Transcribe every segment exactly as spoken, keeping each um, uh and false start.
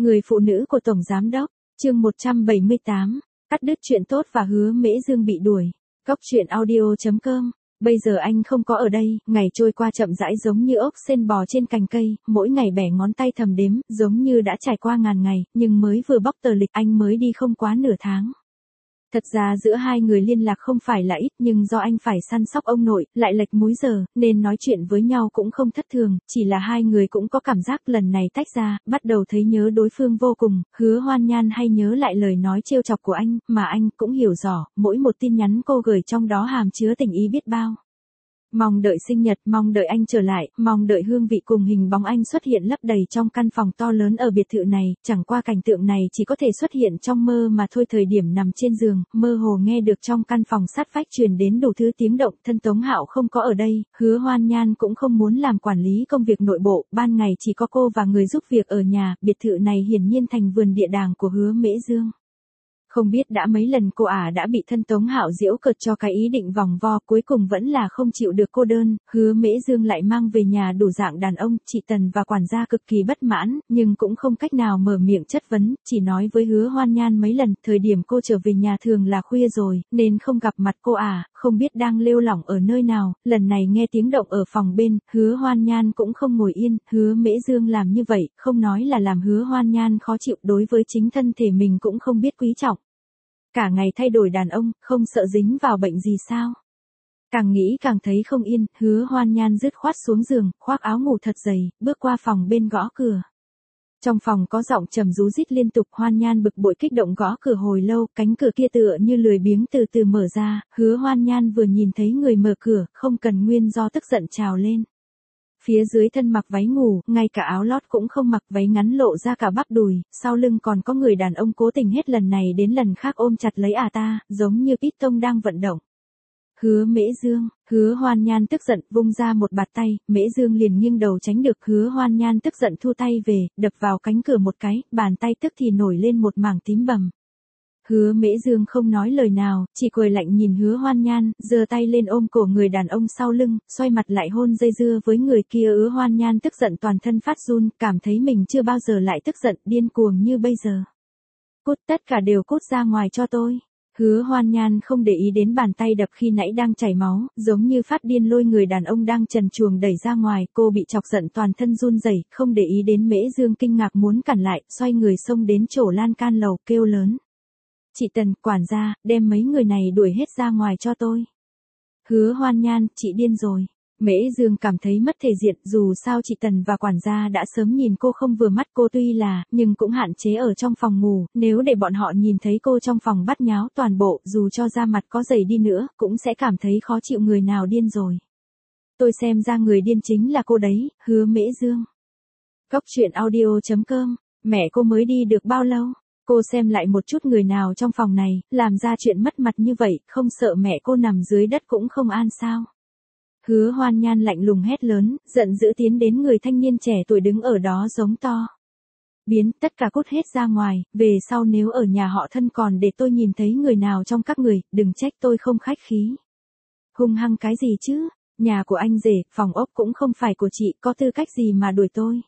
Người phụ nữ của Tổng Giám Đốc, chương một trăm bảy mươi tám, cắt đứt chuyện tốt và Hứa Mễ Dương bị đuổi. Cóc truyện audio chấm com. Bây giờ anh không có ở đây, ngày trôi qua chậm rãi giống như ốc sên bò trên cành cây, mỗi ngày bẻ ngón tay thầm đếm, giống như đã trải qua ngàn ngày, nhưng mới vừa bóc tờ lịch anh mới đi không quá nửa tháng. Thật ra giữa hai người liên lạc không phải là ít, nhưng do anh phải săn sóc ông nội, lại lệch múi giờ, nên nói chuyện với nhau cũng không thất thường, chỉ là hai người cũng có cảm giác lần này tách ra, bắt đầu thấy nhớ đối phương vô cùng. Hứa Hoan Nhan hay nhớ lại lời nói trêu chọc của anh, mà anh cũng hiểu rõ, mỗi một tin nhắn cô gửi trong đó hàm chứa tình ý biết bao. Mong đợi sinh nhật, mong đợi anh trở lại, mong đợi hương vị cùng hình bóng anh xuất hiện lấp đầy trong căn phòng to lớn ở biệt thự này, chẳng qua cảnh tượng này chỉ có thể xuất hiện trong mơ mà thôi. Thời điểm nằm trên giường, mơ hồ nghe được trong căn phòng sát vách truyền đến đủ thứ tiếng động, thân Tống Hạo không có ở đây, Hứa Hoan Nhan cũng không muốn làm quản lý công việc nội bộ, ban ngày chỉ có cô và người giúp việc ở nhà, biệt thự này hiển nhiên thành vườn địa đàng của Hứa Mễ Dương. Không biết đã mấy lần cô ả à đã bị thân Tống Hạo giễu cợt cho cái ý định vòng vo, cuối cùng vẫn là không chịu được cô đơn, Hứa Mễ Dương lại mang về nhà đủ dạng đàn ông, chị Tần và quản gia cực kỳ bất mãn, nhưng cũng không cách nào mở miệng chất vấn, chỉ nói với Hứa Hoan Nhan mấy lần, thời điểm cô trở về nhà thường là khuya rồi, nên không gặp mặt cô ả, à, không biết đang lêu lỏng ở nơi nào. Lần này nghe tiếng động ở phòng bên, Hứa Hoan Nhan cũng không ngồi yên, Hứa Mễ Dương làm như vậy, không nói là làm Hứa Hoan Nhan khó chịu, đối với chính thân thể mình cũng không biết quý trọng. Cả ngày thay đổi đàn ông, không sợ dính vào bệnh gì sao? Càng nghĩ càng thấy không yên, Hứa Hoan Nhan dứt khoát xuống giường, khoác áo ngủ thật dày, bước qua phòng bên gõ cửa. Trong phòng có giọng trầm rú rít liên tục, Hoan Nhan bực bội kích động gõ cửa hồi lâu, cánh cửa kia tựa như lười biếng từ từ mở ra, Hứa Hoan Nhan vừa nhìn thấy người mở cửa, không cần nguyên do tức giận trào lên. Phía dưới thân mặc váy ngủ, ngay cả áo lót cũng không mặc, váy ngắn lộ ra cả bắp đùi, sau lưng còn có người đàn ông cố tình hết lần này đến lần khác ôm chặt lấy à ta, giống như Python đang vận động. Hứa Mễ Dương, Hứa Hoan Nhan tức giận, vung ra một bạt tay, Mễ Dương liền nghiêng đầu tránh được, Hứa Hoan Nhan tức giận thu tay về, đập vào cánh cửa một cái, bàn tay tức thì nổi lên một mảng tím bầm. Hứa Mễ Dương không nói lời nào, chỉ cười lạnh nhìn Hứa Hoan Nhan, giơ tay lên ôm cổ người đàn ông sau lưng, xoay mặt lại hôn dây dưa với người kia. Hứa Hoan Nhan tức giận toàn thân phát run, cảm thấy mình chưa bao giờ lại tức giận điên cuồng như bây giờ. Cút, tất cả đều cút ra ngoài cho tôi. Hứa Hoan Nhan không để ý đến bàn tay đập khi nãy đang chảy máu, giống như phát điên lôi người đàn ông đang trần truồng đẩy ra ngoài, cô bị chọc giận toàn thân run rẩy, không để ý đến Mễ Dương kinh ngạc muốn cản lại, xoay người xông đến chỗ lan can lầu, kêu lớn. Chị Tần, quản gia, đem mấy người này đuổi hết ra ngoài cho tôi. Hứa Hoan Nhan, chị điên rồi. Mễ Dương cảm thấy mất thể diện, dù sao chị Tần và quản gia đã sớm nhìn cô không vừa mắt, cô tuy là, nhưng cũng hạn chế ở trong phòng ngủ, nếu để bọn họ nhìn thấy cô trong phòng bắt nháo toàn bộ, dù cho da mặt có dày đi nữa, cũng sẽ cảm thấy khó chịu. Người nào điên rồi? Tôi xem ra người điên chính là cô đấy, Hứa Mễ Dương. Cóc truyện audio chấm com, mẹ cô mới đi được bao lâu? Cô xem lại một chút người nào trong phòng này, làm ra chuyện mất mặt như vậy, không sợ mẹ cô nằm dưới đất cũng không an sao? Hứa Hoan Nhan lạnh lùng hét lớn, giận dữ tiến đến người thanh niên trẻ tuổi đứng ở đó giống to. Biến, tất cả cút hết ra ngoài, về sau nếu ở nhà họ thân còn để tôi nhìn thấy người nào trong các người, đừng trách tôi không khách khí. Hung hăng cái gì chứ, nhà của anh rể, phòng ốc cũng không phải của chị, có tư cách gì mà đuổi tôi?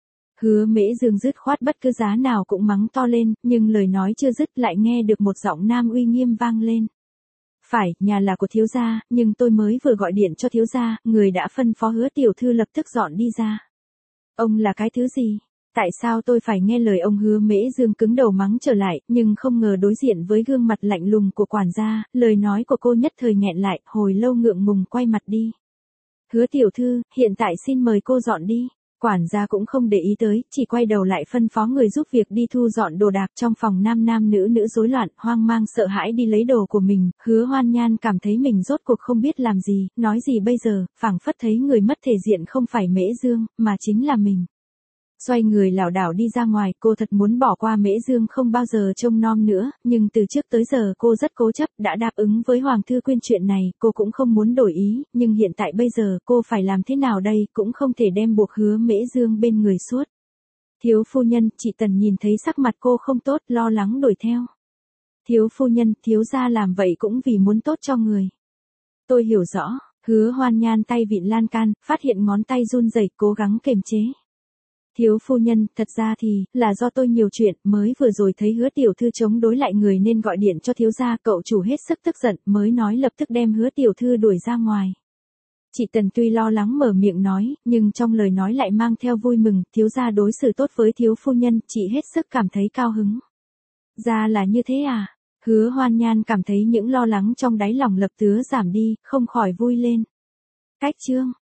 Hứa Mễ Dương dứt khoát bất cứ giá nào cũng mắng to lên, nhưng lời nói chưa dứt lại nghe được một giọng nam uy nghiêm vang lên. Phải, nhà là của thiếu gia, nhưng tôi mới vừa gọi điện cho thiếu gia, người đã phân phó Hứa tiểu thư lập tức dọn đi ra. Ông là cái thứ gì? Tại sao tôi phải nghe lời ông? Hứa Mễ Dương cứng đầu mắng trở lại, nhưng không ngờ đối diện với gương mặt lạnh lùng của quản gia, lời nói của cô nhất thời nghẹn lại, hồi lâu ngượng ngùng quay mặt đi. Hứa tiểu thư, hiện tại xin mời cô dọn đi. Quản gia cũng không để ý tới, chỉ quay đầu lại phân phó người giúp việc đi thu dọn đồ đạc. Trong phòng nam nam nữ nữ rối loạn, hoang mang sợ hãi đi lấy đồ của mình, Hứa Hoan Nhan cảm thấy mình rốt cuộc không biết làm gì, nói gì bây giờ, phảng phất thấy người mất thể diện không phải Mễ Dương, mà chính là mình. Xoay người lảo đảo đi ra ngoài, cô thật muốn bỏ qua Mễ Dương không bao giờ trông nom nữa, nhưng từ trước tới giờ cô rất cố chấp, đã đáp ứng với Hoàng Thư Quyên chuyện này, cô cũng không muốn đổi ý, nhưng hiện tại bây giờ cô phải làm thế nào đây, cũng không thể đem buộc Hứa Mễ Dương bên người suốt. Thiếu phu nhân, chị Tần nhìn thấy sắc mặt cô không tốt, lo lắng đuổi theo. Thiếu phu nhân, thiếu gia làm vậy cũng vì muốn tốt cho người. Tôi hiểu rõ, Hứa Hoan Nhan tay vịn lan can, phát hiện ngón tay run rẩy, cố gắng kềm chế. Thiếu phu nhân, thật ra thì, là do tôi nhiều chuyện, mới vừa rồi thấy Hứa tiểu thư chống đối lại người nên gọi điện cho thiếu gia, cậu chủ hết sức tức giận, mới nói lập tức đem Hứa tiểu thư đuổi ra ngoài. Chị Tần tuy lo lắng mở miệng nói, nhưng trong lời nói lại mang theo vui mừng, thiếu gia đối xử tốt với thiếu phu nhân, chị hết sức cảm thấy cao hứng. Ra là như thế à? Hứa Hoan Nhan cảm thấy những lo lắng trong đáy lòng lập tức giảm đi, không khỏi vui lên. Cách chương